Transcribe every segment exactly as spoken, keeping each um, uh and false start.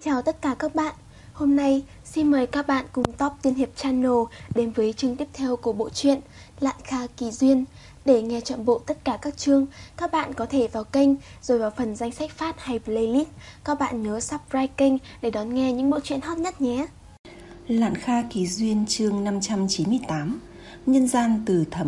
Chào tất cả các bạn. Hôm nay xin mời các bạn cùng Top Tiên Hiệp Channel đến với chương tiếp theo của bộ truyện Lạn Kha Kỳ Duyên. Để nghe trọn bộ tất cả các chương, các bạn có thể vào kênh rồi vào phần danh sách phát hay playlist. Các bạn nhớ subscribe kênh để đón nghe những bộ truyện hot nhất nhé. Lạn Kha Kỳ Duyên chương năm trăm chín mươi tám. Nhân gian từ thẩm.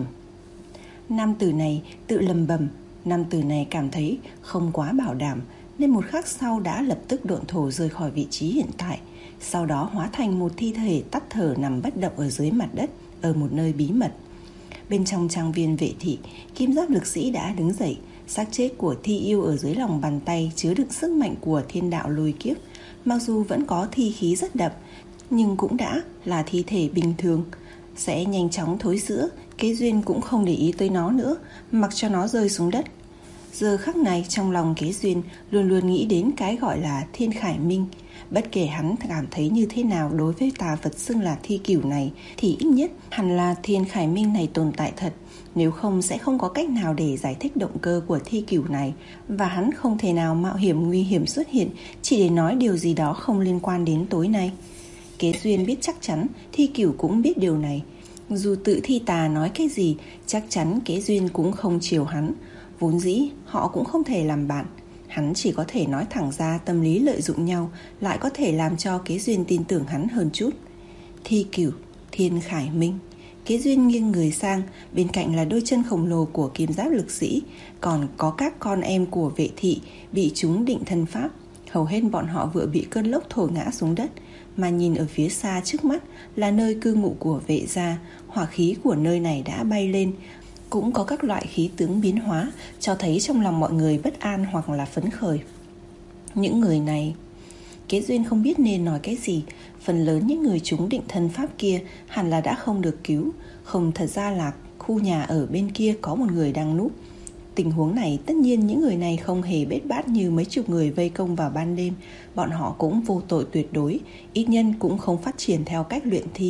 Nam tử này tự lầm bầm. Nam tử này cảm thấy không quá bảo đảm, nên một khắc sau đã lập tức độn thổ rời khỏi vị trí hiện tại. Sau đó hóa thành một thi thể tắt thở nằm bất động ở dưới mặt đất, ở một nơi bí mật. Bên trong trang viên vệ thị, kim giáp lực sĩ đã đứng dậy. Xác chết của Thi Yêu ở dưới lòng bàn tay chứa đựng sức mạnh của thiên đạo lôi kiếp. Mặc dù vẫn có thi khí rất đậm, nhưng cũng đã là thi thể bình thường, sẽ nhanh chóng thối rữa. Kế Duyên cũng không để ý tới nó nữa, mặc cho nó rơi xuống đất. Giờ khắc này trong lòng Kế Duyên luôn luôn nghĩ đến cái gọi là Thiên Khải Minh. Bất kể hắn cảm thấy như thế nào đối với tà vật xưng là thi cửu này, thì ít nhất hẳn là Thiên Khải Minh này tồn tại thật. Nếu không sẽ không có cách nào để giải thích động cơ của thi cửu này, và hắn không thể nào mạo hiểm nguy hiểm xuất hiện chỉ để nói điều gì đó không liên quan đến tối nay. Kế Duyên biết chắc chắn Thi Cửu cũng biết điều này. Dù tự Thi Tà nói cái gì, chắc chắn Kế Duyên cũng không chiều hắn. Vốn dĩ họ cũng không thể làm bạn. Hắn chỉ có thể nói thẳng ra tâm lý lợi dụng nhau, lại có thể làm cho Kế Duyên tin tưởng hắn hơn chút. Thi Cửu, Thiên Khải Minh. Kế Duyên nghiêng người sang, bên cạnh là đôi chân khổng lồ của kim giáp lực sĩ, còn có các con em của vệ thị bị chúng định thân pháp. Hầu hết bọn họ vừa bị cơn lốc thổi ngã xuống đất. Mà nhìn ở phía xa trước mắt là nơi cư ngụ của vệ gia. Hỏa khí của nơi này đã bay lên, cũng có các loại khí tướng biến hóa, cho thấy trong lòng mọi người bất an hoặc là phấn khởi. Những người này, Kế Duyên không biết nên nói cái gì. Phần lớn những người chúng định thân pháp kia hẳn là đã không được cứu. Không, thật ra là khu nhà ở bên kia có một người đang núp. Tình huống này tất nhiên những người này không hề bết bát như mấy chục người vây công vào ban đêm. Bọn họ cũng vô tội tuyệt đối, ít nhân cũng không phát triển theo cách luyện thi.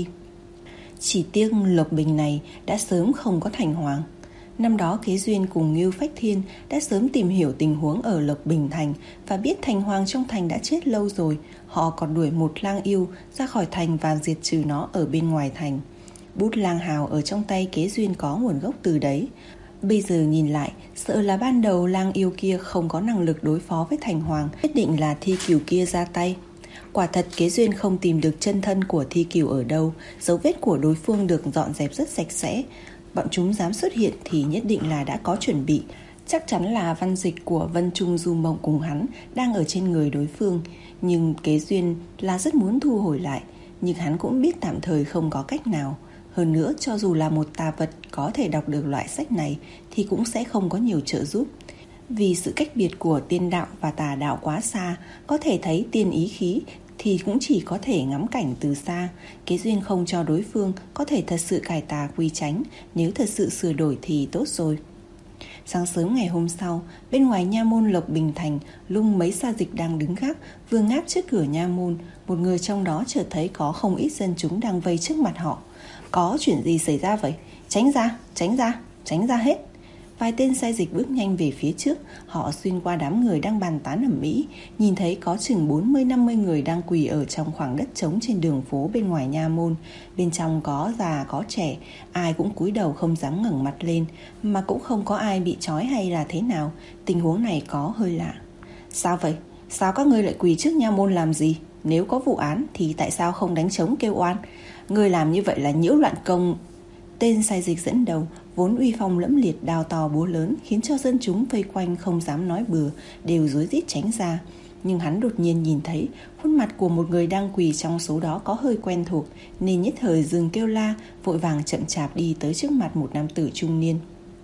Chỉ tiếc Lộc Bình này đã sớm không có thành hoàng. Năm đó Kế Duyên cùng Ngưu Phách Thiên đã sớm tìm hiểu tình huống ở Lộc Bình thành và biết thành hoàng trong thành đã chết lâu rồi. Họ còn đuổi một lang yêu ra khỏi thành và diệt trừ nó ở bên ngoài thành. Bút lang hào ở trong tay Kế Duyên có nguồn gốc từ đấy. Bây giờ nhìn lại, sợ là ban đầu lang yêu kia không có năng lực đối phó với thành hoàng, quyết định là Thi Cửu kia ra tay. Quả thật Kế Duyên không tìm được chân thân của Thi Cửu ở đâu, dấu vết của đối phương được dọn dẹp rất sạch sẽ. Bọn chúng dám xuất hiện thì nhất định là đã có chuẩn bị. Chắc chắn là văn dịch của Vân Trung Du Mộng cùng hắn đang ở trên người đối phương. Nhưng Kế Duyên là rất muốn thu hồi lại, nhưng hắn cũng biết tạm thời không có cách nào. Hơn nữa, cho dù là một tà vật có thể đọc được loại sách này thì cũng sẽ không có nhiều trợ giúp. Vì sự cách biệt của tiên đạo và tà đạo quá xa, có thể thấy tiên ý khí thì cũng chỉ có thể ngắm cảnh từ xa. Kế Duyên không cho đối phương có thể thật sự cải tà quy chánh, nếu thật sự sửa đổi thì tốt rồi. Sáng sớm ngày hôm sau, bên ngoài nha môn Lộc Bình thành, Lung mấy sa dịch đang đứng gác, vừa ngáp trước cửa nha môn. Một người trong đó chợt thấy có không ít dân chúng đang vây trước mặt họ. Có chuyện gì xảy ra vậy? Tránh ra, tránh ra, tránh ra hết. Vài tên sai dịch bước nhanh về phía trước. Họ xuyên qua đám người đang bàn tán ầm ĩ, nhìn thấy có chừng bốn mươi năm mươi người đang quỳ ở trong khoảng đất trống trên đường phố bên ngoài nha môn. Bên trong có già có trẻ, ai cũng cúi đầu không dám ngẩng mặt lên, mà cũng không có ai bị trói hay là thế nào. Tình huống này có hơi lạ. Sao vậy? Sao các ngươi lại quỳ trước nha môn làm gì? Nếu có vụ án thì tại sao không đánh trống kêu oan? Ngươi làm như vậy là nhiễu loạn công. Tên sai dịch dẫn đầu, vốn uy phong lẫm liệt, đao to búa lớn, khiến cho dân chúng vây quanh không dám nói bừa, đều rối rít tránh ra. Nhưng hắn đột nhiên nhìn thấy khuôn mặt của một người đang quỳ trong số đó có hơi quen thuộc, nên nhất thời dừng kêu la, vội vàng chậm chạp đi tới trước mặt một nam tử trung niên.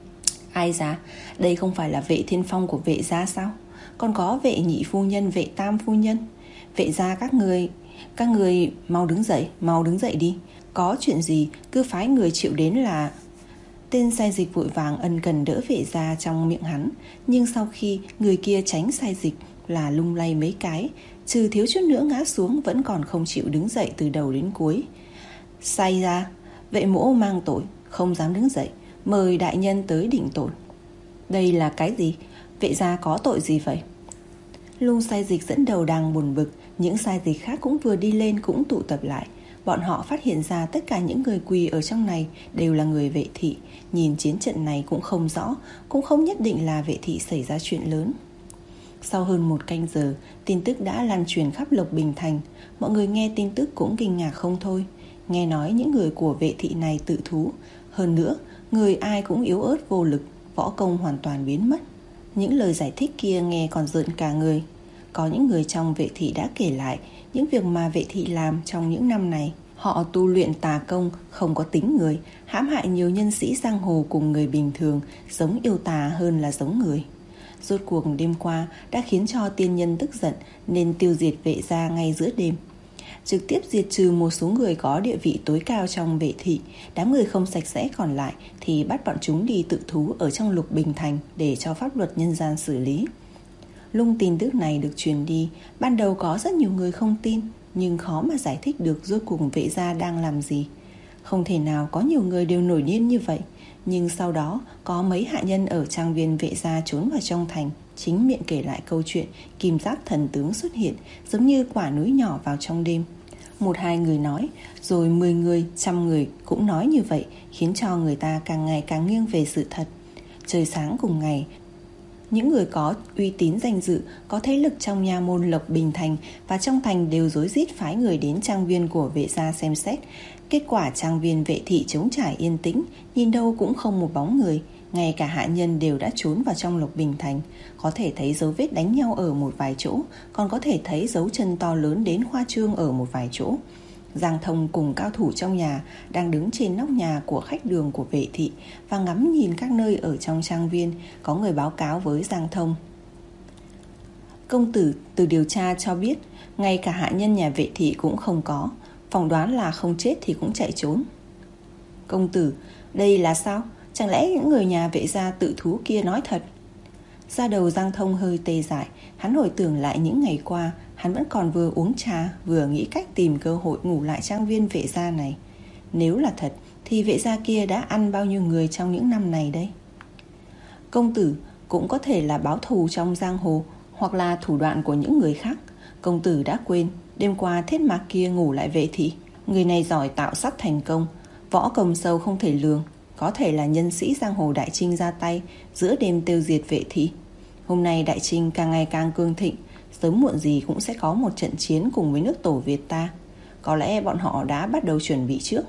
Ai ra? Đây không phải là Vệ Thiên Phong của Vệ gia sao? Còn có Vệ nhị phu nhân, Vệ tam phu nhân. Vệ gia các người, các người mau đứng dậy, mau đứng dậy đi. Có chuyện gì cứ phái người chịu đến là... Tên sai dịch vội vàng ân cần đỡ Vệ gia trong miệng hắn. Nhưng sau khi người kia tránh sai dịch là lung lay mấy cái, trừ thiếu chút nữa ngã xuống, vẫn còn không chịu đứng dậy từ đầu đến cuối. Sai ra, Vệ mỗ mang tội, không dám đứng dậy, mời đại nhân tới định tội. Đây là cái gì? Vệ gia có tội gì vậy? Lung sai dịch dẫn đầu đang buồn bực, Những sai dịch khác cũng vừa đi lên cũng tụ tập lại. Bọn họ phát hiện ra tất cả những người quỳ ở trong này đều là người Vệ thị. Nhìn chiến trận này cũng không rõ, cũng không nhất định là Vệ thị xảy ra chuyện lớn. Sau hơn một canh giờ, tin tức đã lan truyền khắp Lộc Bình Thành. Mọi người nghe tin tức cũng kinh ngạc không thôi. Nghe nói những người của Vệ thị này tự thú. Hơn nữa, người ai cũng yếu ớt vô lực, võ công hoàn toàn biến mất. Những lời giải thích kia nghe còn rợn cả người. Có những người trong Vệ thị đã kể lại những việc mà Vệ thị làm trong những năm này. Họ tu luyện tà công, không có tính người, hãm hại nhiều nhân sĩ giang hồ cùng người bình thường, giống yêu tà hơn là giống người. Rốt cuộc đêm qua đã khiến cho tiên nhân tức giận nên tiêu diệt Vệ gia ngay giữa đêm. Trực tiếp diệt trừ một số người có địa vị tối cao trong Vệ thị. Đám người không sạch sẽ còn lại thì bắt bọn chúng đi tự thú ở trong Lục Bình Thành để cho pháp luật nhân gian xử lý. Lúc tin tức này được truyền đi, ban đầu có rất nhiều người không tin, nhưng khó mà giải thích được rốt cuộc Vệ gia đang làm gì. Không thể nào có nhiều người đều nổi điên như vậy. Nhưng sau đó có mấy hạ nhân ở trang viên Vệ gia trốn vào trong thành, chính miệng kể lại câu chuyện kim giáp thần tướng xuất hiện giống như quả núi nhỏ vào trong đêm. Một hai người nói, rồi mười người, trăm người cũng nói như vậy, khiến cho người ta càng ngày càng nghiêng về sự thật. Trời sáng cùng ngày, những người có uy tín danh dự, có thế lực trong nha môn Lộc Bình Thành và trong thành đều rối rít phái người đến trang viên của Vệ gia xem xét. Kết quả trang viên Vệ thị trống trải yên tĩnh, nhìn đâu cũng không một bóng người. Ngay cả hạ nhân đều đã trốn vào trong Lộc Bình Thành. Có thể thấy dấu vết đánh nhau ở một vài chỗ, còn có thể thấy dấu chân to lớn đến khoa trương ở một vài chỗ. Giang Thông cùng cao thủ trong nhà đang đứng trên nóc nhà của khách đường của Vệ thị và ngắm nhìn các nơi ở trong trang viên. Có người báo cáo với Giang Thông: công tử từ điều tra cho biết ngay cả hạ nhân nhà Vệ thị cũng không có, phỏng đoán là không chết thì cũng chạy trốn. Công tử, đây là sao? Chẳng lẽ những người nhà Vệ gia tự thú kia nói thật? Da đầu Giang Thông hơi tê dại. Hắn hồi tưởng lại những ngày qua, hắn vẫn còn vừa uống trà vừa nghĩ cách tìm cơ hội ngủ lại trang viên Vệ gia này. Nếu là thật thì Vệ gia kia đã ăn bao nhiêu người trong những năm này đây? Công tử, cũng có thể là báo thù trong giang hồ, hoặc là thủ đoạn của những người khác. Công tử đã quên, đêm qua Thiết Mạc kia ngủ lại Vệ thị. Người này giỏi tạo sát thành công, võ công sâu không thể lường. Có thể là nhân sĩ giang hồ Đại Trinh ra tay, giữa đêm tiêu diệt Vệ thị. Hôm nay Đại Trinh càng ngày càng cương thịnh, sớm muộn gì cũng sẽ có một trận chiến cùng với nước Tổ Việt ta. Có lẽ bọn họ đã bắt đầu chuẩn bị trước.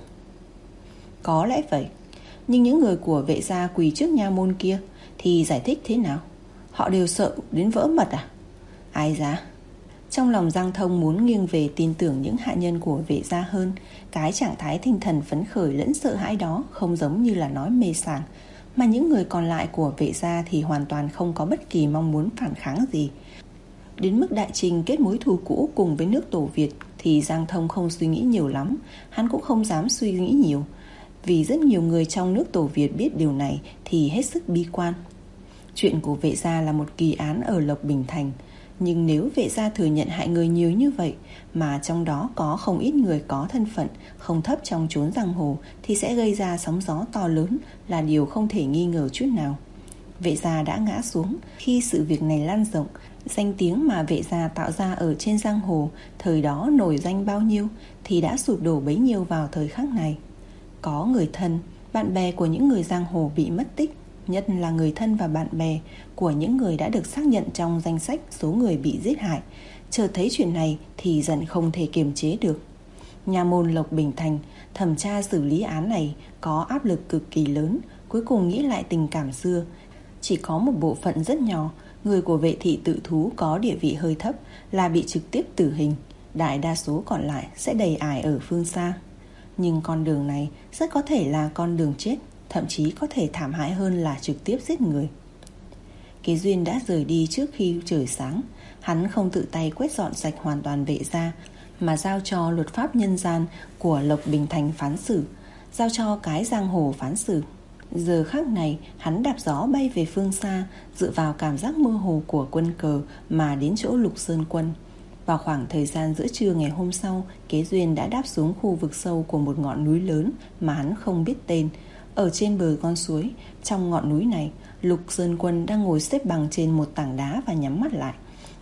Có lẽ vậy. Nhưng những người của Vệ gia quỳ trước nha môn kia thì giải thích thế nào? Họ đều sợ đến vỡ mật à? Ai dá? Trong lòng Giang Thông muốn nghiêng về tin tưởng những hạ nhân của Vệ gia hơn. Cái trạng thái tinh thần phấn khởi lẫn sợ hãi đó không giống như là nói mê sảng. Mà những người còn lại của Vệ gia thì hoàn toàn không có bất kỳ mong muốn phản kháng gì. Đến mức Đại Trinh kết mối thù cũ cùng với nước Tổ Việt thì Giang Thông không suy nghĩ nhiều lắm. Hắn cũng không dám suy nghĩ nhiều, vì rất nhiều người trong nước Tổ Việt biết điều này thì hết sức bi quan. Chuyện của Vệ gia là một kỳ án ở Lộc Bình Thành. Nhưng nếu Vệ gia thừa nhận hại người nhiều như vậy, mà trong đó có không ít người có thân phận không thấp trong chốn giang hồ, thì sẽ gây ra sóng gió to lớn, là điều không thể nghi ngờ chút nào. Vệ gia đã ngã xuống. Khi sự việc này lan rộng, danh tiếng mà Vệ gia tạo ra ở trên giang hồ thời đó nổi danh bao nhiêu thì đã sụp đổ bấy nhiêu vào thời khắc này. Có người thân, bạn bè của những người giang hồ bị mất tích, nhất là người thân và bạn bè của những người đã được xác nhận trong danh sách số người bị giết hại. Chợt thấy chuyện này thì giận không thể kiềm chế được. Nha môn Lộc Bình Thành thẩm tra xử lý án này có áp lực cực kỳ lớn. Cuối cùng nghĩ lại tình cảm xưa, chỉ có một bộ phận rất nhỏ người của Vệ thị tự thú có địa vị hơi thấp là bị trực tiếp tử hình. Đại đa số còn lại sẽ đầy ải ở phương xa. Nhưng con đường này rất có thể là con đường chết, thậm chí có thể thảm hại hơn là trực tiếp giết người. Kế Duyên đã rời đi trước khi trời sáng. Hắn không tự tay quét dọn sạch hoàn toàn Vệ gia, mà giao cho luật pháp nhân gian của Lộc Bình Thành phán xử, giao cho cái giang hồ phán xử. Giờ khắc này hắn đạp gió bay về phương xa, dựa vào cảm giác mơ hồ của quân cờ mà đến chỗ Lục Sơn Quân. Vào khoảng thời gian giữa trưa ngày hôm sau, Kế Duyên đã đáp xuống khu vực sâu của một ngọn núi lớn mà hắn không biết tên. Ở trên bờ con suối, trong ngọn núi này, Lục Sơn Quân đang ngồi xếp bằng trên một tảng đá và nhắm mắt lại.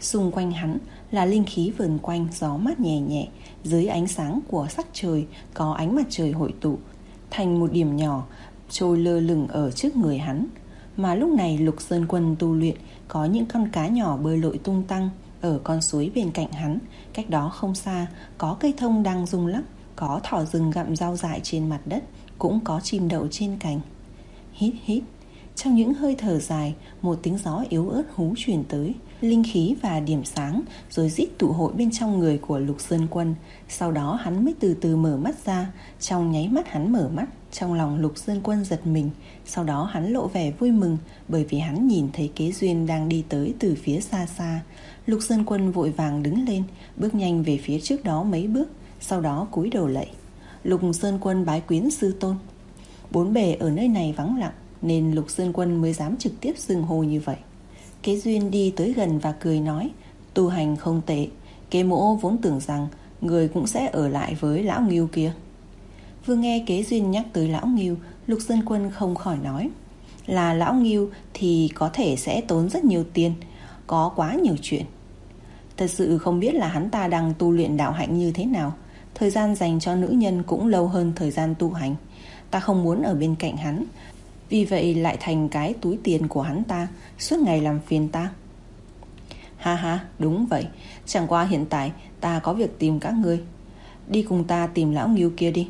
Xung quanh hắn là linh khí vờn quanh, gió mát nhẹ nhẹ. Dưới ánh sáng của sắc trời có ánh mặt trời hội tụ thành một điểm nhỏ trôi lơ lửng ở trước người hắn. Mà lúc này Lục Sơn Quân tu luyện, có những con cá nhỏ bơi lội tung tăng ở con suối bên cạnh hắn. Cách đó không xa có cây thông đang rung lắc, có thỏ rừng gặm rau dại trên mặt đất, cũng có chim đậu trên cành. Hít hít. Trong những hơi thở dài, một tiếng gió yếu ớt hú truyền tới. Linh khí và điểm sáng rồi rít tụ hội bên trong người của Lục Sơn Quân. Sau đó hắn mới từ từ mở mắt ra. Trong nháy mắt hắn mở mắt, trong lòng Lục Sơn Quân giật mình. Sau đó hắn lộ vẻ vui mừng, bởi vì hắn nhìn thấy Kế Duyên đang đi tới từ phía xa xa. Lục Sơn Quân vội vàng đứng lên, bước nhanh về phía trước đó mấy bước, sau đó cúi đầu lạy. Lục Sơn Quân bái quyến sư tôn. Bốn bề ở nơi này vắng lặng, nên Lục Sơn Quân mới dám trực tiếp xưng hô như vậy. Kế Duyên đi tới gần và cười nói, tu hành không tệ. Kế mỗ vốn tưởng rằng người cũng sẽ ở lại với lão Ngưu kia. Vừa nghe Kế Duyên nhắc tới lão Ngưu, Lục Sơn Quân không khỏi nói, là lão Ngưu thì có thể sẽ tốn rất nhiều tiền, có quá nhiều chuyện. Thật sự không biết là hắn ta đang tu luyện đạo hạnh như thế nào. Thời gian dành cho nữ nhân cũng lâu hơn thời gian tu hành. Ta không muốn ở bên cạnh hắn, vì vậy lại thành cái túi tiền của hắn ta, suốt ngày làm phiền ta. Ha ha, đúng vậy. Chẳng qua hiện tại ta có việc tìm các ngươi. Đi cùng ta tìm lão Ngưu kia đi.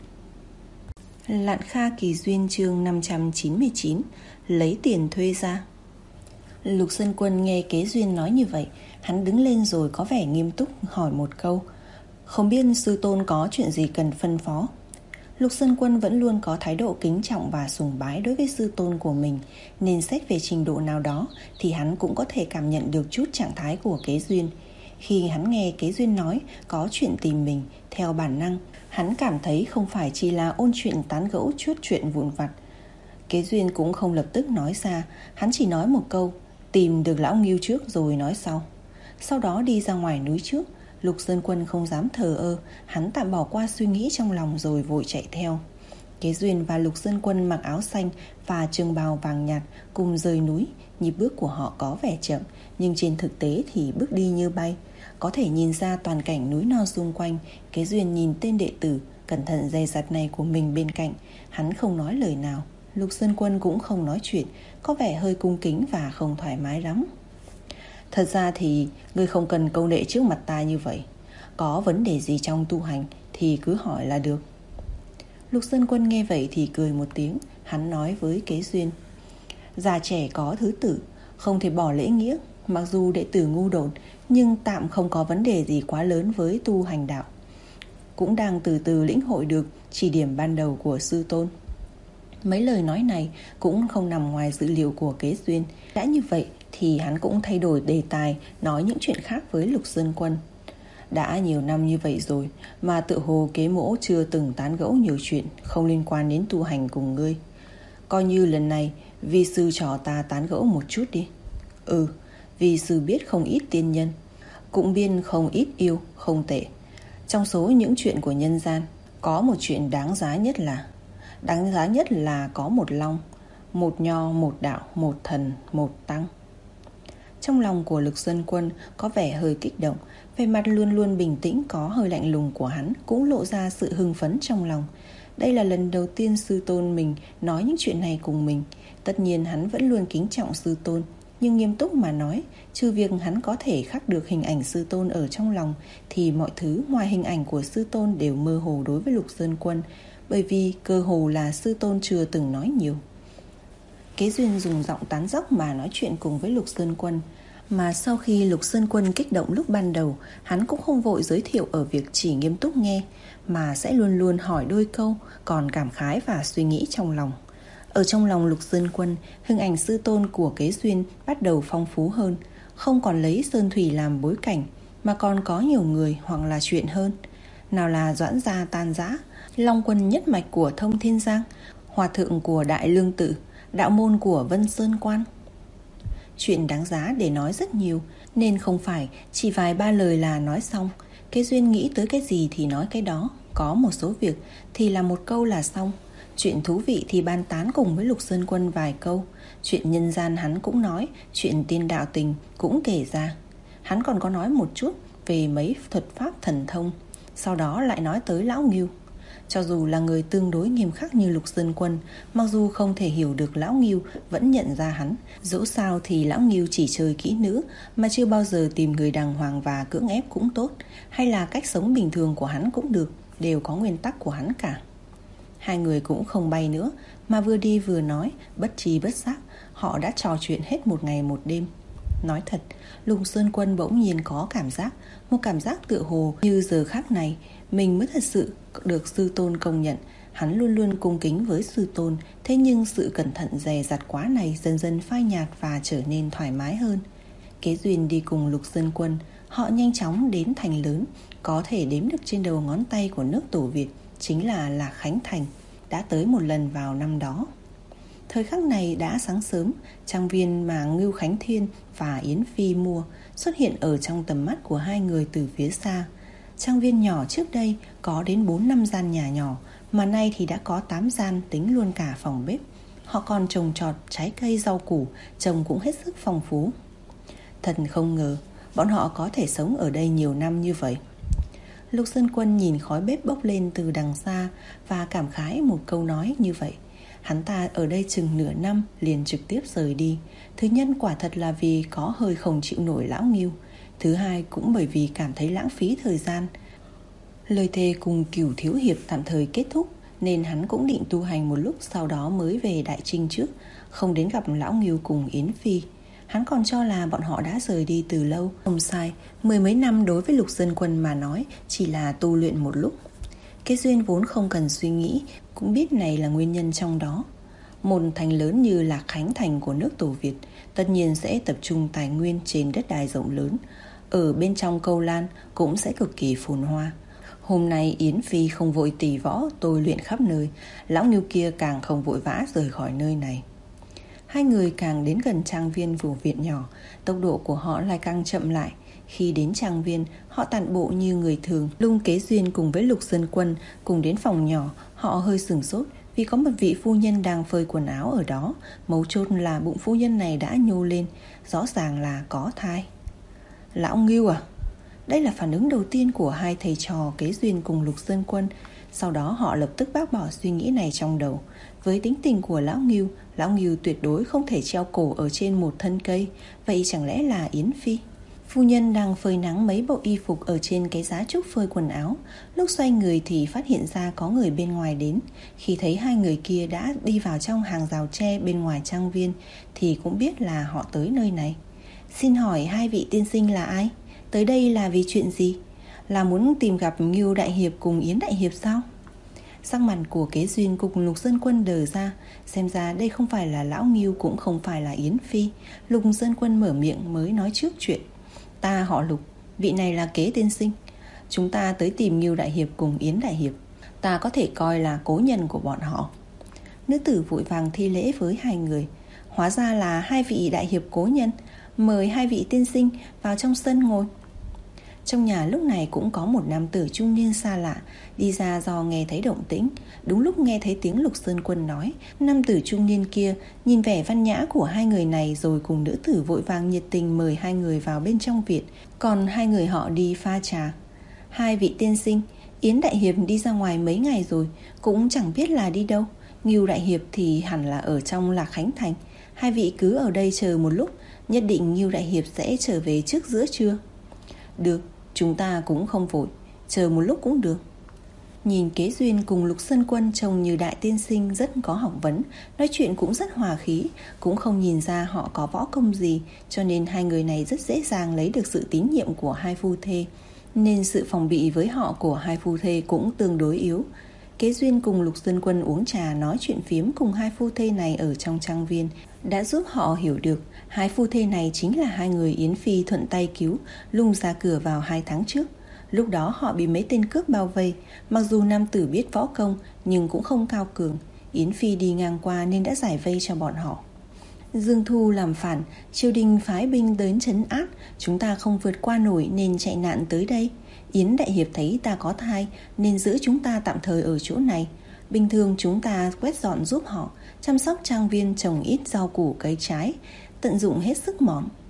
Lạn Kha Kỳ Duyên chương năm trăm chín mươi chín. Lấy tiền thuê ra. Lục Sơn Quân nghe Kế Duyên nói như vậy, hắn đứng lên rồi có vẻ nghiêm túc hỏi một câu, không biết sư tôn có chuyện gì cần phân phó. Lục Sơn Quân vẫn luôn có thái độ kính trọng và sùng bái đối với sư tôn của mình, nên xét về trình độ nào đó thì hắn cũng có thể cảm nhận được chút trạng thái của Kế Duyên. Khi hắn nghe Kế Duyên nói có chuyện tìm mình, theo bản năng hắn cảm thấy không phải chỉ là ôn chuyện tán gẫu chút chuyện vụn vặt. Kế Duyên cũng không lập tức nói ra, hắn chỉ nói một câu, tìm được lão Ngưu trước rồi nói sau. Sau đó đi ra ngoài núi trước. Lục Sơn Quân không dám thờ ơ, hắn tạm bỏ qua suy nghĩ trong lòng rồi vội chạy theo. Kế Duyên và Lục Sơn Quân mặc áo xanh và trường bào vàng nhạt cùng rời núi. Nhịp bước của họ có vẻ chậm, nhưng trên thực tế thì bước đi như bay. Có thể nhìn ra toàn cảnh núi non xung quanh. Kế Duyên nhìn tên đệ tử cẩn thận dè dặt này của mình bên cạnh, hắn không nói lời nào. Lục Sơn Quân cũng không nói chuyện, có vẻ hơi cung kính và không thoải mái lắm. Thật ra thì ngươi không cần câu nệ trước mặt ta như vậy. Có vấn đề gì trong tu hành thì cứ hỏi là được. Lục Sơn Quân nghe vậy thì cười một tiếng. Hắn nói với Kế Duyên, già trẻ có thứ tử, không thể bỏ lễ nghĩa. Mặc dù đệ tử ngu độn, nhưng tạm không có vấn đề gì quá lớn với tu hành đạo. Cũng đang từ từ lĩnh hội được chỉ điểm ban đầu của sư tôn. Mấy lời nói này cũng không nằm ngoài dữ liệu của Kế Duyên. Đã như vậy thì hắn cũng thay đổi đề tài, nói những chuyện khác với Lục Sơn Quân. Đã nhiều năm như vậy rồi mà tự hồ Kế mỗ chưa từng tán gẫu nhiều chuyện không liên quan đến tu hành cùng ngươi. Coi như lần này vi sư trò ta tán gẫu một chút đi. Ừ, vi sư biết không ít tiên nhân, cũng biết không ít yêu không tệ. Trong số những chuyện của nhân gian, có một chuyện đáng giá nhất là Đáng giá nhất là có một long, một nho, một đạo, một thần, một tăng. Trong lòng của Lục Sơn Quân có vẻ hơi kích động. Về mặt luôn luôn bình tĩnh có hơi lạnh lùng của hắn cũng lộ ra sự hưng phấn trong lòng. Đây là lần đầu tiên sư tôn mình nói những chuyện này cùng mình. Tất nhiên hắn vẫn luôn kính trọng sư tôn, nhưng nghiêm túc mà nói, trừ việc hắn có thể khắc được hình ảnh sư tôn ở trong lòng, thì mọi thứ ngoài hình ảnh của sư tôn đều mơ hồ đối với Lục Sơn Quân, bởi vì cơ hồ là sư tôn chưa từng nói nhiều. Kế Duyên dùng giọng tán dóc mà nói chuyện cùng với Lục Sơn Quân. Mà sau khi Lục Sơn Quân kích động lúc ban đầu, hắn cũng không vội giới thiệu ở việc chỉ nghiêm túc nghe, mà sẽ luôn luôn hỏi đôi câu, còn cảm khái và suy nghĩ trong lòng. Ở trong lòng Lục Sơn Quân, hình ảnh sư tôn của Kế Duyên bắt đầu phong phú hơn, không còn lấy sơn thủy làm bối cảnh, mà còn có nhiều người hoặc là chuyện hơn. Nào là Doãn Gia tan rã, Long Quân nhất mạch của Thông Thiên Giang, Hòa thượng của Đại Lương Tự, đạo môn của Vân Sơn Quan. Chuyện đáng giá để nói rất nhiều, nên không phải chỉ vài ba lời là nói xong. Kế Duyên nghĩ tới cái gì thì nói cái đó. Có một số việc thì là một câu là xong. Chuyện thú vị thì bàn tán cùng với Lục Sơn Quân vài câu. Chuyện nhân gian hắn cũng nói, chuyện tiên đạo tình cũng kể ra. Hắn còn có nói một chút về mấy thuật pháp thần thông, sau đó lại nói tới Lão Ngưu. Cho dù là người tương đối nghiêm khắc như Lục Sơn Quân, mặc dù không thể hiểu được Lão Ngưu, vẫn nhận ra hắn. Dẫu sao thì Lão Ngưu chỉ chơi kỹ nữ, mà chưa bao giờ tìm người đàng hoàng và cưỡng ép cũng tốt, hay là cách sống bình thường của hắn cũng được, đều có nguyên tắc của hắn cả. Hai người cũng không bay nữa, mà vừa đi vừa nói, bất tri bất giác, họ đã trò chuyện hết một ngày một đêm. Nói thật, Lục Sơn Quân bỗng nhiên có cảm giác, một cảm giác tựa hồ như giờ khắc này mình mới thật sự được sư tôn công nhận. Hắn luôn luôn cung kính với sư tôn, thế nhưng sự cẩn thận dè dặt quá này dần dần phai nhạt và trở nên thoải mái hơn. Kế Duyên đi cùng Lục Sơn Quân, họ nhanh chóng đến thành lớn, có thể đếm được trên đầu ngón tay của nước Tổ Việt, chính là Lạc Khánh Thành, đã tới một lần vào năm đó. Thời khắc này đã sáng sớm, trang viên mà Ngưu Khánh Thiên và Yến Phi mua xuất hiện ở trong tầm mắt của hai người từ phía xa. Trang viên nhỏ trước đây có đến bốn năm gian nhà nhỏ, mà nay thì đã có tám gian, tính luôn cả phòng bếp. Họ còn trồng trọt trái cây rau củ, trồng cũng hết sức phong phú. Thật không ngờ bọn họ có thể sống ở đây nhiều năm như vậy. Lục Sơn Quân nhìn khói bếp bốc lên từ đằng xa và cảm khái một câu nói như vậy. Hắn ta ở đây chừng nửa năm liền trực tiếp rời đi. Thứ nhất quả thật là vì có hơi không chịu nổi Lão Ngưu. Thứ hai cũng bởi vì cảm thấy lãng phí thời gian. Lời thề cùng Cửu Thiếu Hiệp tạm thời kết thúc, nên hắn cũng định tu hành một lúc, sau đó mới về Đại Trinh trước, không đến gặp Lão Ngưu cùng Yến Phi. Hắn còn cho là bọn họ đã rời đi từ lâu. Không sai, mười mấy năm đối với Lục Sơn Quân mà nói chỉ là tu luyện một lúc. Kế Duyên vốn không cần suy nghĩ cũng biết này là nguyên nhân trong đó. Một thành lớn như Lạc Khánh Thành của nước Tổ Việt tất nhiên sẽ tập trung tài nguyên trên đất đai rộng lớn. Ở bên trong Câu Lan cũng sẽ cực kỳ phồn hoa. Hôm nay Yến Phi không vội tỉ võ tôi luyện khắp nơi, Lão Ngưu kia càng không vội vã rời khỏi nơi này. Hai người càng đến gần trang viên phủ viện nhỏ, tốc độ của họ lại càng chậm lại. Khi đến trang viên, họ tản bộ như người thường. Lung Kế Duyên cùng với Lục Sơn Quân cùng đến phòng nhỏ, họ hơi sửng sốt vì có một vị phu nhân đang phơi quần áo ở đó. Mấu chốt là bụng phu nhân này đã nhô lên, rõ ràng là có thai. Lão Ngưu à? Đây là phản ứng đầu tiên của hai thầy trò Kế Duyên cùng Lục Sơn Quân. Sau đó họ lập tức bác bỏ suy nghĩ này trong đầu. Với tính tình của Lão Ngưu, Lão Ngưu tuyệt đối không thể treo cổ ở trên một thân cây. Vậy chẳng lẽ là Yến Phi? Phu nhân đang phơi nắng mấy bộ y phục ở trên cái giá trúc phơi quần áo. Lúc xoay người thì phát hiện ra có người bên ngoài đến. Khi thấy hai người kia đã đi vào trong hàng rào tre bên ngoài trang viên thì cũng biết là họ tới nơi này. Xin hỏi hai vị tiên sinh là ai? Tới đây là vì chuyện gì? Là muốn tìm gặp Ngưu Đại Hiệp cùng Yến Đại Hiệp sao? Sắc mặt của Kế Duyên cùng Lục Sơn Quân đờ ra. Xem ra đây không phải là Lão Ngưu, cũng không phải là Yến Phi. Lục Sơn Quân mở miệng mới nói trước chuyện. Ta họ Lục, vị này là Kế tiên sinh. Chúng ta tới tìm Ngưu Đại Hiệp cùng Yến Đại Hiệp. Ta có thể coi là cố nhân của bọn họ. Nữ tử vội vàng thi lễ với hai người. Hóa ra là hai vị đại hiệp cố nhân. Mời hai vị tiên sinh vào trong sân ngồi. Trong nhà lúc này cũng có một nam tử trung niên xa lạ đi ra do nghe thấy động tĩnh. Đúng lúc nghe thấy tiếng Lục Sơn Quân nói, nam tử trung niên kia nhìn vẻ văn nhã của hai người này rồi cùng nữ tử vội vàng nhiệt tình mời hai người vào bên trong viện. Còn hai người họ đi pha trà. Hai vị tiên sinh, Yến Đại Hiệp đi ra ngoài mấy ngày rồi, cũng chẳng biết là đi đâu. Ngưu Đại Hiệp thì hẳn là ở trong Lạc Khánh Thành. Hai vị cứ ở đây chờ một lúc, nhất định Ngưu Đại Hiệp sẽ trở về trước giữa trưa. Được, chúng ta cũng không vội, chờ một lúc cũng được. Nhìn Kế Duyên cùng Lục Sơn Quân trông như đại tiên sinh rất có học vấn, nói chuyện cũng rất hòa khí, cũng không nhìn ra họ có võ công gì, cho nên hai người này rất dễ dàng lấy được sự tín nhiệm của hai phu thê, nên sự phòng bị với họ của hai phu thê cũng tương đối yếu. Kế Duyên cùng Lục Sơn Quân uống trà nói chuyện phiếm cùng hai phu thê này ở trong trang viên, đã giúp họ hiểu được hai phu thê này chính là hai người Yến Phi thuận tay cứu lung ra cửa vào hai tháng trước. Lúc đó họ bị mấy tên cướp bao vây, mặc dù nam tử biết võ công nhưng cũng không cao cường. Yến Phi đi ngang qua nên đã giải vây cho bọn họ. Dương Thu làm phản, triều đình phái binh đến trấn áp, chúng ta không vượt qua nổi nên chạy nạn tới đây. Yến Đại Hiệp thấy ta có thai nên giữ chúng ta tạm thời ở chỗ này. Bình thường chúng ta quét dọn giúp họ, chăm sóc trang viên, trồng ít rau củ cây trái, tận dụng hết sức mỏng.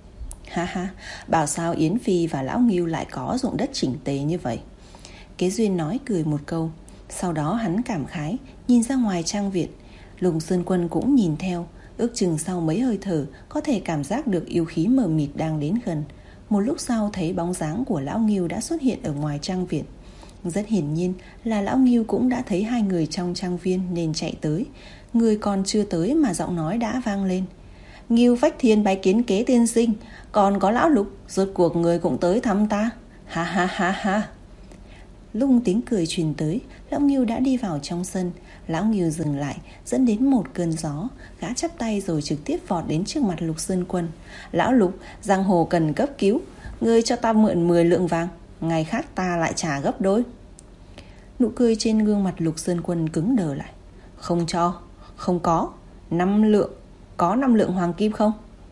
Ha ha, bảo sao Yến Phi và Lão Ngưu lại có ruộng đất chỉnh tề như vậy. Kế Duyên nói cười một câu. Sau đó hắn cảm khái, nhìn ra ngoài trang viện. Lục Sơn Quân cũng nhìn theo. Ước chừng sau mấy hơi thở, có thể cảm giác được yêu khí mờ mịt đang đến gần. Một lúc sau thấy bóng dáng của Lão Ngưu đã xuất hiện ở ngoài trang viện. Rất hiển nhiên là Lão Ngưu cũng đã thấy hai người trong trang viên nên chạy tới. Người còn chưa tới mà giọng nói đã vang lên. Ngưu Phách Thiên bái kiến Kế tiên sinh. Còn có Lão Lục, rốt cuộc người cũng tới thăm ta. Ha ha ha ha. Lúc tiếng cười truyền tới, Lão Ngưu đã đi vào trong sân. Lão Ngưu dừng lại, dẫn đến một cơn gió. Gã chắp tay rồi trực tiếp vọt đến trước mặt Lục Sơn Quân. Lão Lục, giang hồ cần cấp cứu, ngươi cho ta mượn mười lượng vàng, ngày khác ta lại trả gấp đôi. Nụ cười trên gương mặt Lục Sơn Quân cứng đờ lại. Không cho, không có. Năm lượng, có năm lượng hoàng kim không?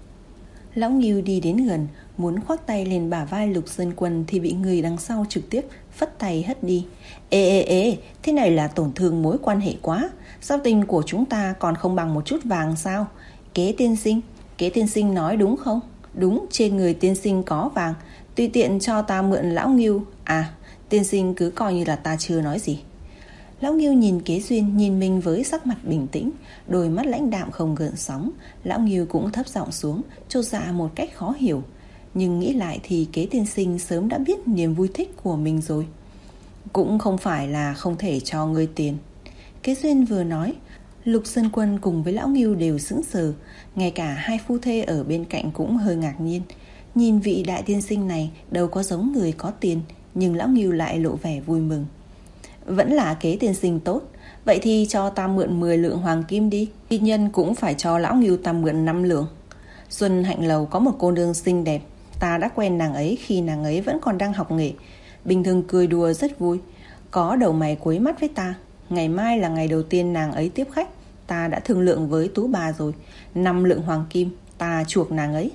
Lão Ngưu đi đến gần, muốn khoác tay lên bả vai Lục Sơn Quân thì bị người đằng sau trực tiếp phất tay hất đi. Ê ê ê, thế này là tổn thương mối quan hệ quá. Giao tình của chúng ta còn không bằng một chút vàng sao? Kế tiên sinh, Kế tiên sinh nói đúng không? Đúng, trên người tiên sinh có vàng. Tùy tiện cho ta mượn Lão Ngưu. À, tiên sinh cứ coi như là ta chưa nói gì. Lão Ngưu nhìn Kế Duyên, nhìn mình với sắc mặt bình tĩnh, đôi mắt lãnh đạm không gợn sóng. Lão Ngưu cũng thấp giọng xuống, chột dạ một cách khó hiểu. Nhưng nghĩ lại thì Kế tiên sinh sớm đã biết niềm vui thích của mình rồi. Cũng không phải là không thể cho ngươi tiền. Kế Duyên vừa nói, Lục Sơn Quân cùng với Lão Ngưu đều sững sờ. Ngay cả hai phu thê ở bên cạnh cũng hơi ngạc nhiên. Nhìn vị đại tiên sinh này đâu có giống người có tiền, nhưng Lão Ngưu lại lộ vẻ vui mừng. Vẫn là Kế tiên sinh tốt. Vậy thì cho ta mượn mười lượng hoàng kim đi. Ít nhân cũng phải cho Lão Ngưu ta mượn năm lượng. Xuân Hạnh Lầu có một cô nương xinh đẹp. Ta đã quen nàng ấy khi nàng ấy vẫn còn đang học nghề. Bình thường cười đùa rất vui. Có đầu mày quấy mắt với ta. Ngày mai là ngày đầu tiên nàng ấy tiếp khách. Ta đã thương lượng với Tú bà rồi. Năm lượng hoàng kim, ta chuộc nàng ấy.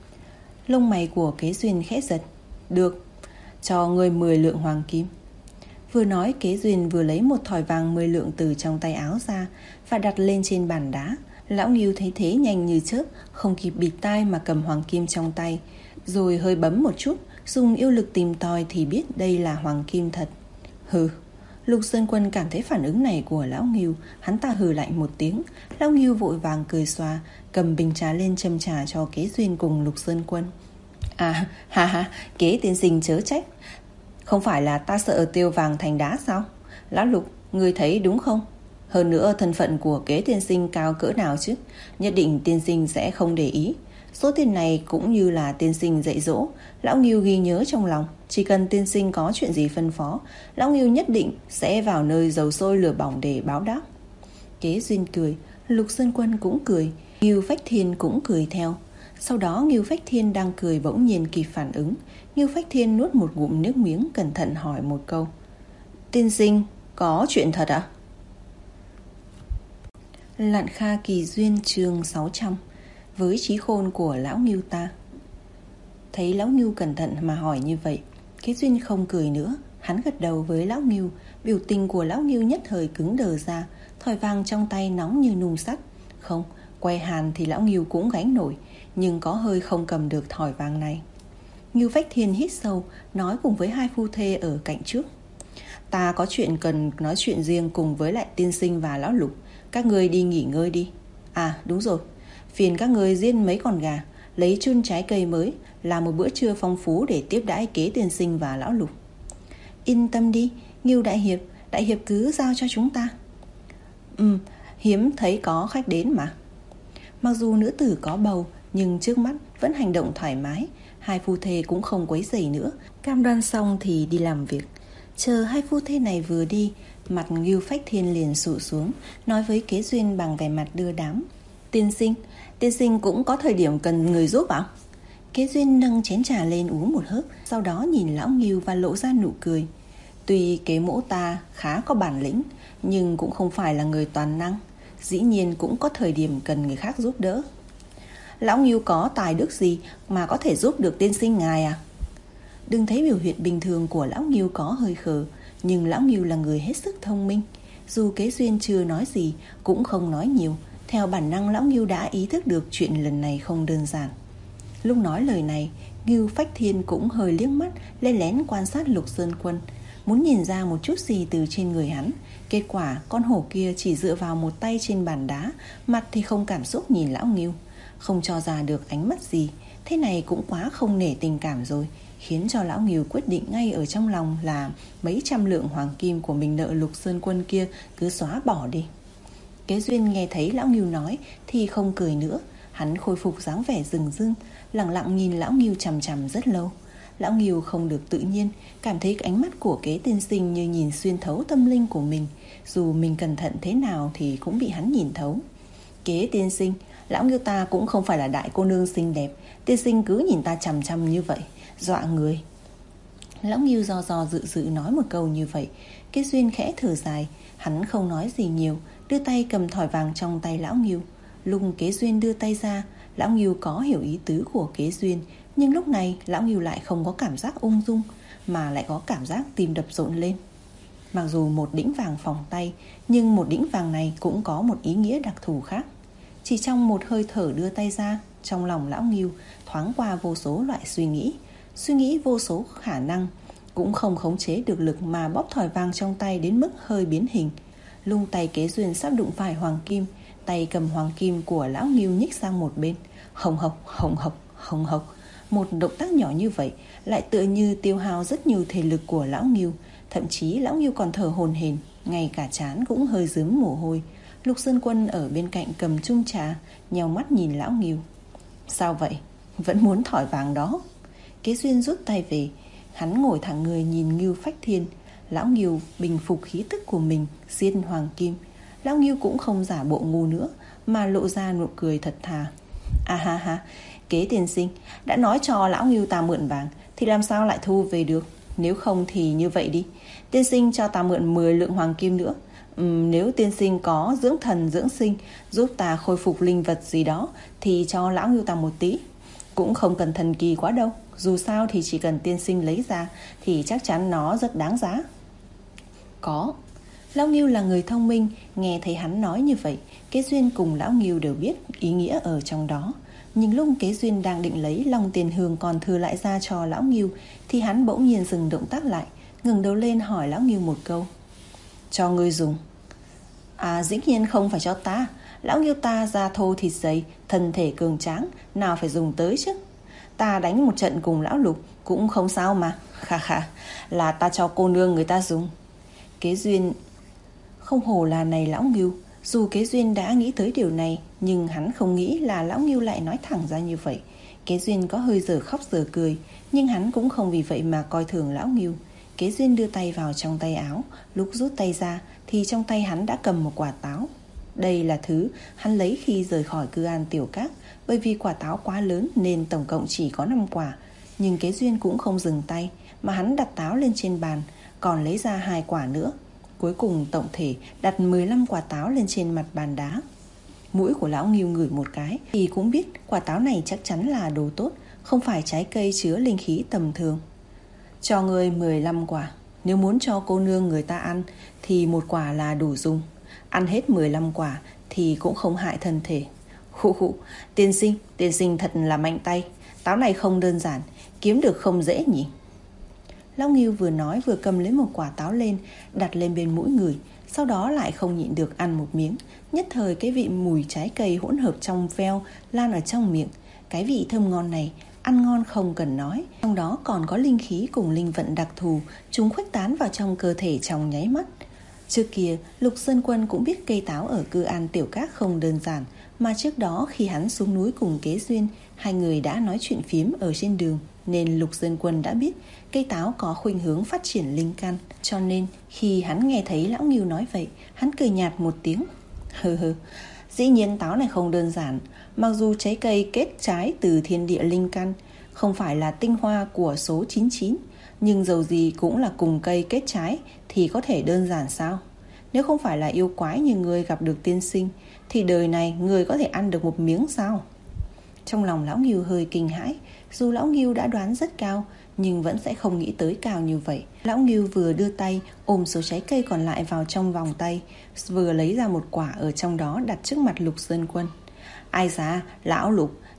Lông mày của Kế Duyên khẽ giật. Được, cho ngươi mười lượng hoàng kim. Vừa nói, Kế Duyên vừa lấy một thỏi vàng mười lượng từ trong tay áo ra và đặt lên trên bàn đá. Lão Ngưu thấy thế nhanh như chớp, không kịp bịt tai mà cầm hoàng kim trong tay, rồi hơi bấm một chút, dùng yêu lực tìm tòi thì biết đây là hoàng kim thật. Hừ. Lục Sơn Quân cảm thấy phản ứng này của Lão Ngưu, hắn ta hừ lạnh một tiếng. Lão Ngưu vội vàng cười xòa, cầm bình trà lên châm trà cho Kế Duyên cùng Lục Sơn Quân. À, ha ha, Kế tiên sinh chớ trách. Không phải là ta sợ tiêu vàng thành đá sao? Lão Lục, ngươi thấy đúng không? Hơn nữa thân phận của Kế tiên sinh cao cỡ nào chứ? Nhất định tiên sinh sẽ không để ý. Số tiền này cũng như là tiên sinh dạy dỗ. Lão Ngưu ghi nhớ trong lòng. Chỉ cần tiên sinh có chuyện gì phân phó, Lão Ngưu nhất định sẽ vào nơi dầu sôi lửa bỏng để báo đáp. Kế Duyên cười, Lục Sơn Quân cũng cười, Ngưu Phách Thiên cũng cười theo. Sau đó Ngưu Phách Thiên đang cười bỗng nhiên kịp phản ứng. Ngưu Phách Thiên nuốt một ngụm nước miếng, cẩn thận hỏi một câu. Tiên sinh, có chuyện thật ạ? À? Lạn Kha Kỳ Duyên chương sáu trăm. Với trí khôn của Lão Ngưu ta. Thấy Lão Ngưu cẩn thận mà hỏi như vậy, Kế Duyên không cười nữa. Hắn gật đầu với Lão Ngưu. Biểu tình của Lão Ngưu nhất thời cứng đờ ra. Thỏi vàng trong tay nóng như nung sắt. Không, que hàn thì Lão Ngưu cũng gánh nổi, nhưng có hơi không cầm được thỏi vàng này. Ngưu Phách Thiên hít sâu, nói cùng với hai phu thê ở cạnh trước. Ta có chuyện cần nói chuyện riêng cùng với lại tiên sinh và Lão Lục. Các người đi nghỉ ngơi đi. À đúng rồi, phiền các người giết mấy con gà, lấy chun trái cây mới, làm một bữa trưa phong phú để tiếp đãi Kế tiên sinh và Lão Lục. Yên tâm đi, Ngưu đại hiệp, đại hiệp cứ giao cho chúng ta. Ừ, hiếm thấy có khách đến mà. Mặc dù nữ tử có bầu, nhưng trước mắt vẫn hành động thoải mái. Hai phu thê cũng không quấy rầy nữa, cam đoan xong thì đi làm việc. Chờ hai phu thê này vừa đi, mặt Ngưu Phách Thiên liền sụ xuống, nói với Kế Duyên bằng vẻ mặt đưa đám. Tiên sinh, tiên sinh cũng có thời điểm cần người giúp ạ? Kế Duyên nâng chén trà lên uống một hớp, sau đó nhìn Lão Ngưu và lộ ra nụ cười. Tuy Kế mỗ ta khá có bản lĩnh, nhưng cũng không phải là người toàn năng. Dĩ nhiên cũng có thời điểm cần người khác giúp đỡ. Lão Ngưu có tài đức gì mà có thể giúp được tiên sinh ngài à? Đừng thấy biểu hiện bình thường của Lão Ngưu có hơi khờ, nhưng Lão Ngưu là người hết sức thông minh. Dù Kế Duyên chưa nói gì, cũng không nói nhiều. Theo bản năng Lão Ngưu đã ý thức được chuyện lần này không đơn giản. Lúc nói lời này, Ngưu Phách Thiên cũng hơi liếc mắt lén lén quan sát Lục Sơn Quân, muốn nhìn ra một chút gì từ trên người hắn. Kết quả con hổ kia chỉ dựa vào một tay trên bàn đá, mặt thì không cảm xúc nhìn lão Ngưu, không cho ra được ánh mắt gì. Thế này cũng quá không nể tình cảm rồi, khiến cho lão Ngưu quyết định ngay ở trong lòng là mấy trăm lượng hoàng kim của mình nợ Lục Sơn Quân kia cứ xóa bỏ đi. Kế Duyên nghe thấy lão Ngưu nói thì không cười nữa, hắn khôi phục dáng vẻ rừng rưng, lặng lặng nhìn lão Ngưu chằm chằm rất lâu. Lão Ngưu không được tự nhiên, cảm thấy ánh mắt của Kế tiên sinh như nhìn xuyên thấu tâm linh của mình, dù mình cẩn thận thế nào thì cũng bị hắn nhìn thấu. Kế tiên sinh, lão Ngưu ta cũng không phải là đại cô nương xinh đẹp, tiên sinh cứ nhìn ta chằm chằm như vậy, dọa người. Lão Ngưu do do dự dự nói một câu như vậy. Kế Duyên khẽ thở dài, hắn không nói gì nhiều, đưa tay cầm thỏi vàng trong tay lão Ngưu. Lúc Kế Duyên đưa tay ra, lão Ngưu có hiểu ý tứ của Kế Duyên, nhưng lúc này lão Ngưu lại không có cảm giác ung dung, mà lại có cảm giác tim đập rộn lên. Mặc dù một đĩnh vàng phòng tay, nhưng một đĩnh vàng này cũng có một ý nghĩa đặc thù khác. Chỉ trong một hơi thở đưa tay ra, trong lòng lão Ngưu thoáng qua vô số loại suy nghĩ, suy nghĩ vô số khả năng, cũng không khống chế được lực mà bóp thỏi vàng trong tay đến mức hơi biến hình. Lung tay Kế Duyên sắp đụng phải hoàng kim, tay cầm hoàng kim của lão Ngưu nhích sang một bên. Hồng hộc, hồng hộc, hồng hộc. Một động tác nhỏ như vậy lại tựa như tiêu hao rất nhiều thể lực của lão Ngưu. Thậm chí lão Ngưu còn thở hổn hển, ngay cả trán cũng hơi rướm mồ hôi. Lục Sơn Quân ở bên cạnh cầm chung trà, nheo mắt nhìn lão Ngưu. Sao vậy? Vẫn muốn thỏi vàng đó? Kế Duyên rút tay về, hắn ngồi thẳng người nhìn Ngưu Phách Thiên. Lão Ngưu bình phục khí tức của mình, giết hoàng kim. Lão Ngưu cũng không giả bộ ngu nữa, mà lộ ra nụ cười thật thà. À ha ha, Kế tiên sinh, đã nói cho lão Ngưu ta mượn vàng thì làm sao lại thu về được? Nếu không thì như vậy đi, tiên sinh cho ta mượn mười lượng hoàng kim nữa. uhm, Nếu tiên sinh có dưỡng thần dưỡng sinh, giúp ta khôi phục linh vật gì đó, thì cho lão Ngưu ta một tí. Cũng không cần thần kỳ quá đâu, dù sao thì chỉ cần tiên sinh lấy ra thì chắc chắn nó rất đáng giá. Có. Lão Ngưu là người thông minh, nghe thấy hắn nói như vậy, Kế Duyên cùng lão Ngưu đều biết ý nghĩa ở trong đó. Nhưng lúc Kế Duyên đang định lấy lòng tiền hương còn thừa lại ra cho lão Ngưu, thì hắn bỗng nhiên dừng động tác lại, ngẩng đầu lên hỏi lão Ngưu một câu. Cho ngươi dùng? À, dĩ nhiên không phải cho ta. Lão Ngưu ta da thô thịt dày, thân thể cường tráng, nào phải dùng tới chứ. Ta đánh một trận cùng lão Lục cũng không sao mà. Khà khà, là ta cho cô nương người ta dùng. Kế Duyên không hổ là này lão Ngưu. Dù Kế Duyên đã nghĩ tới điều này, nhưng hắn không nghĩ là lão Ngưu lại nói thẳng ra như vậy. Kế Duyên có hơi giờ khóc giờ cười, nhưng hắn cũng không vì vậy mà coi thường lão Ngưu. Kế Duyên đưa tay vào trong tay áo, lúc rút tay ra thì trong tay hắn đã cầm một quả táo. Đây là thứ hắn lấy khi rời khỏi Cư An Tiểu Các, bởi vì quả táo quá lớn nên tổng cộng chỉ có năm quả. Nhưng Kế Duyên cũng không dừng tay, mà hắn đặt táo lên trên bàn, còn lấy ra hai quả nữa. Cuối cùng tổng thể đặt mười lăm quả táo lên trên mặt bàn đá. Mũi của lão Ngưu ngửi một cái thì cũng biết quả táo này chắc chắn là đồ tốt, không phải trái cây chứa linh khí tầm thường. Cho ngươi mười lăm quả, nếu muốn cho cô nương người ta ăn thì một quả là đủ dùng. Ăn hết mười lăm quả thì cũng không hại thân thể. Khụ khụ, tiên sinh, tiên sinh thật là mạnh tay. Táo này không đơn giản, kiếm được không dễ nhỉ? Lão Ngưu vừa nói vừa cầm lấy một quả táo lên, đặt lên bên mũi người, sau đó lại không nhịn được ăn một miếng. Nhất thời cái vị mùi trái cây hỗn hợp trong veo lan ở trong miệng. Cái vị thơm ngon này, ăn ngon không cần nói. Trong đó còn có linh khí cùng linh vận đặc thù, chúng khuếch tán vào trong cơ thể trong nháy mắt. Trước kia, Lục Sơn Quân cũng biết cây táo ở Cư An Tiểu Các không đơn giản, mà trước đó khi hắn xuống núi cùng Kế Duyên, hai người đã nói chuyện phiếm ở trên đường, nên Lục Sơn Quân đã biết cây táo có khuynh hướng phát triển linh căn. Cho nên khi hắn nghe thấy lão Ngưu nói vậy, hắn cười nhạt một tiếng. Hừ hừ, dĩ nhiên táo này không đơn giản. Mặc dù trái cây kết trái từ thiên địa linh căn, không phải là tinh hoa của số chín mươi chín, nhưng dầu gì cũng là cùng cây kết trái, thì có thể đơn giản sao? Nếu không phải là yêu quái như người gặp được tiên sinh, thì đời này người có thể ăn được một miếng sao? Trong lòng lão Ngưu hơi kinh hãi. Dù lão Ngưu đã đoán rất cao, nhưng vẫn sẽ không nghĩ tới cao như vậy. Lão Ngưu vừa đưa tay ôm số trái cây còn lại vào trong vòng tay, vừa lấy ra một quả ở trong đó đặt trước mặt Lục Sơn Quân. Ai da, lão Lục, thật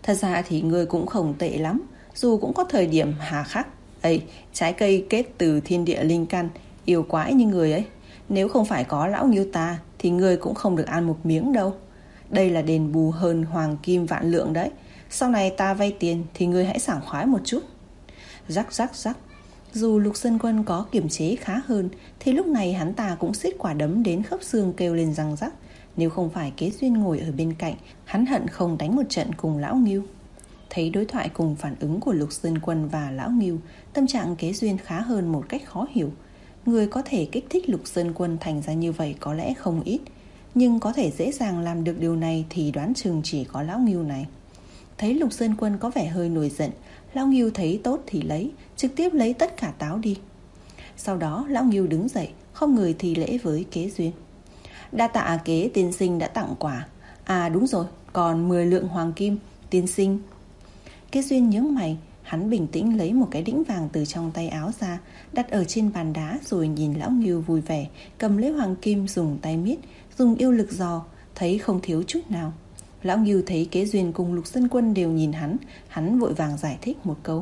Thật ra thì ngươi cũng không tệ lắm, dù cũng có thời điểm hà khắc. Ây, trái cây kết từ thiên địa linh căn, yêu quái như người ấy. Nếu không phải có lão Ngưu ta thì ngươi cũng không được ăn một miếng đâu. Đây là đền bù hơn hoàng kim vạn lượng đấy. Sau này ta vay tiền thì ngươi hãy sảng khoái một chút. Rắc rắc rắc. Dù Lục Sơn Quân có kiềm chế khá hơn thì lúc này hắn ta cũng siết quả đấm đến khớp xương kêu lên răng rắc. Nếu không phải Kế Duyên ngồi ở bên cạnh, hắn hận không đánh một trận cùng lão Ngưu. Thấy đối thoại cùng phản ứng của Lục Sơn Quân và lão Ngưu, tâm trạng Kế Duyên khá hơn một cách khó hiểu. Người có thể kích thích Lục Sơn Quân thành ra như vậy có lẽ không ít, nhưng có thể dễ dàng làm được điều này thì đoán chừng chỉ có lão Ngưu này. Thấy Lục Sơn Quân có vẻ hơi nổi giận, lão Ngưu thấy tốt thì lấy, trực tiếp lấy tất cả táo đi. Sau đó lão Ngưu đứng dậy, không người thi lễ với Kế Duyên. Đa tạ Kế tiên sinh đã tặng quà. À đúng rồi, còn mười lượng hoàng kim, tiên sinh. Kế Duyên nhướng mày, hắn bình tĩnh lấy một cái đĩnh vàng từ trong tay áo ra, đặt ở trên bàn đá rồi nhìn lão Ngưu vui vẻ, cầm lấy hoàng kim dùng tay miết, dùng yêu lực dò, thấy không thiếu chút nào. Lão Ngưu thấy Kế Duyên cùng Lục Sơn Quân đều nhìn hắn, hắn vội vàng giải thích một câu.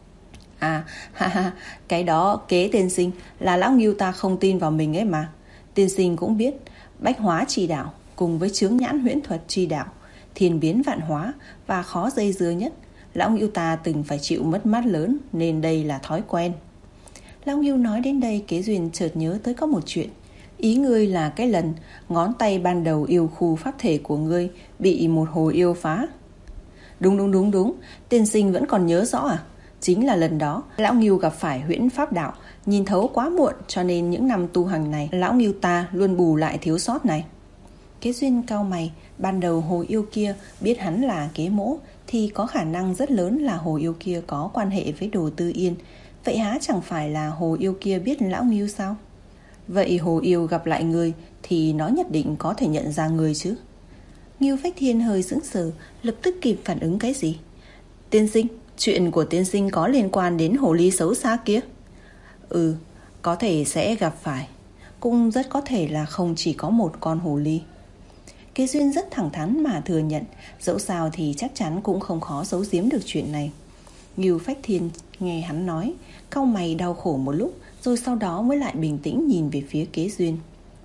À, ha ha, cái đó Kế tiên sinh là lão Ngưu ta không tin vào mình ấy mà. Tiên sinh cũng biết, bách hóa chi đạo cùng với chướng nhãn huyễn thuật chi đạo, thiên biến vạn hóa và khó dây dưa nhất, lão Ngưu ta từng phải chịu mất mát lớn nên đây là thói quen. Lão Ngưu nói đến đây, Kế Duyên chợt nhớ tới có một chuyện. Ý ngươi là cái lần ngón tay ban đầu yêu khu pháp thể của ngươi bị một hồ yêu phá? Đúng đúng đúng đúng, tiên sinh vẫn còn nhớ rõ à? Chính là lần đó lão Ngưu gặp phải huyễn pháp đạo, nhìn thấu quá muộn, cho nên những năm tu hành này lão Ngưu ta luôn bù lại thiếu sót này. Kế Duyên cau mày, ban đầu hồ yêu kia biết hắn là Kế Mỗ thì có khả năng rất lớn là hồ yêu kia có quan hệ với Đồ Tư Yên. Vậy há chẳng phải là hồ yêu kia biết lão Ngưu sao? Vậy hồ yêu gặp lại người thì nó nhất định có thể nhận ra người chứ? Ngưu Phách Thiên hơi sững sờ, lập tức kịp phản ứng cái gì. Tiên sinh, chuyện của tiên sinh có liên quan đến hồ ly xấu xa kia? Ừ, có thể sẽ gặp phải. Cũng rất có thể là không chỉ có một con hồ ly. Kế Duyên rất thẳng thắn mà thừa nhận, dẫu sao thì chắc chắn cũng không khó giấu giếm được chuyện này. Ngưu Phách Thiên nghe hắn nói, cau mày đau khổ một lúc, rồi sau đó mới lại bình tĩnh nhìn về phía Kế Duyên.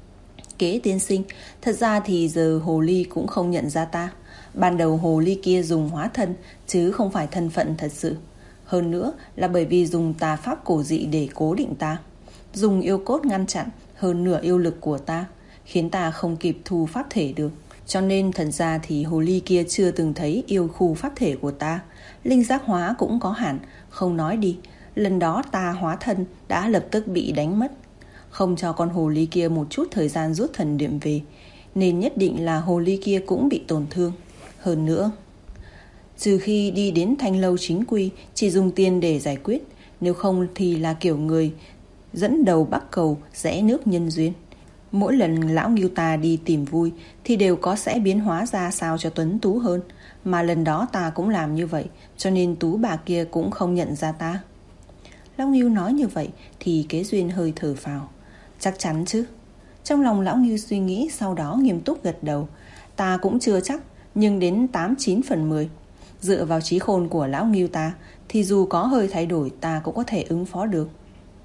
Kế tiên sinh, thật ra thì giờ hồ ly cũng không nhận ra ta. Ban đầu hồ ly kia dùng hóa thân, chứ không phải thân phận thật sự. Hơn nữa là bởi vì dùng tà pháp cổ dị để cố định ta, dùng yêu cốt ngăn chặn hơn nửa yêu lực của ta, khiến ta không kịp thu pháp thể được. Cho nên thật ra thì hồ ly kia chưa từng thấy yêu khu pháp thể của ta. Linh giác hóa cũng có hạn, không nói đi, lần đó ta hóa thân đã lập tức bị đánh mất, không cho con hồ ly kia một chút thời gian rút thần niệm về, nên nhất định là hồ ly kia cũng bị tổn thương. Hơn nữa, trừ khi đi đến thanh lâu chính quy chỉ dùng tiền để giải quyết, nếu không thì là kiểu người dẫn đầu bắc cầu rẽ nước nhân duyên. Mỗi lần lão Ngưu ta đi tìm vui thì đều có sẽ biến hóa ra sao cho tuấn tú hơn, mà lần đó ta cũng làm như vậy, cho nên tú bà kia cũng không nhận ra ta. Lão Ngưu nói như vậy thì Kế Duyên hơi thở phào. Chắc chắn chứ? Trong lòng lão Ngưu suy nghĩ, sau đó nghiêm túc gật đầu. Ta cũng chưa chắc, nhưng đến tám chín phần mười. Dựa vào trí khôn của lão Ngưu ta thì dù có hơi thay đổi ta cũng có thể ứng phó được.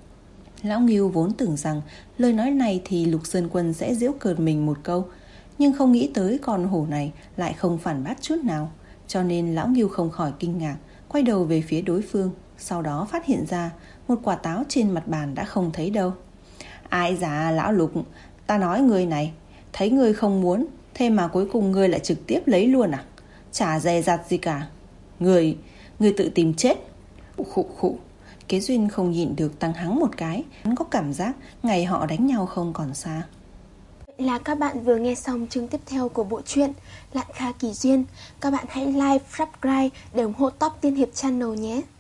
Lão Ngưu vốn tưởng rằng lời nói này thì Lục Sơn Quân sẽ giễu cợt mình một câu, nhưng không nghĩ tới con hổ này lại không phản bác chút nào, cho nên lão Ngưu không khỏi kinh ngạc, quay đầu về phía đối phương, sau đó phát hiện ra một quả táo trên mặt bàn đã không thấy đâu. Ai dạ lão Lục, ta nói ngươi này, thấy ngươi không muốn, thế mà cuối cùng ngươi lại trực tiếp lấy luôn à? Chả dè dặt gì cả. Ngươi, ngươi tự tìm chết. Khụ khụ. Kế Duyên không nhịn được tăng hắng một cái, hắn có cảm giác ngày họ đánh nhau không còn xa. Vậy là các bạn vừa nghe xong chương tiếp theo của bộ truyện Lạn Kha Kỳ Duyên. Các bạn hãy like, subscribe để ủng hộ Top Tiên Hiệp Channel nhé.